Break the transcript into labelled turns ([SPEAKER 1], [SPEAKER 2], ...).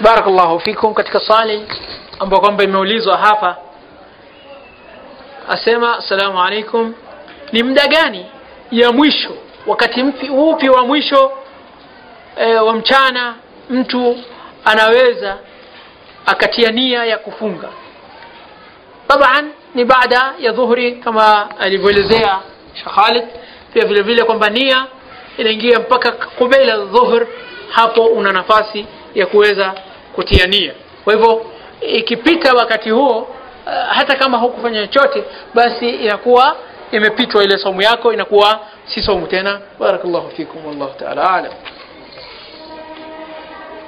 [SPEAKER 1] Barakallahu fikum. Katika swali ambapo kwamba imeulizwa hapa, asema assalamu alaikum, ni muda gani ya mwisho, wakati upi wa mwisho wa mchana mtu anaweza akatia nia ya kufunga? Taban ni baada ya dhuhuri kama alivyoelezea Sheikh Khalid, pia vile vile kwamba nia inaingia mpaka kabla dhuhur, hapo una nafasi ya kuweza kutia nia. Kwa hivyo ikipita wakati huo, hata kama hukufanya chochote, basi inakuwa imepitwa ile somo yako, inakuwa si somo tena. Barakallahu fikum, wallahu ta'ala a'lam.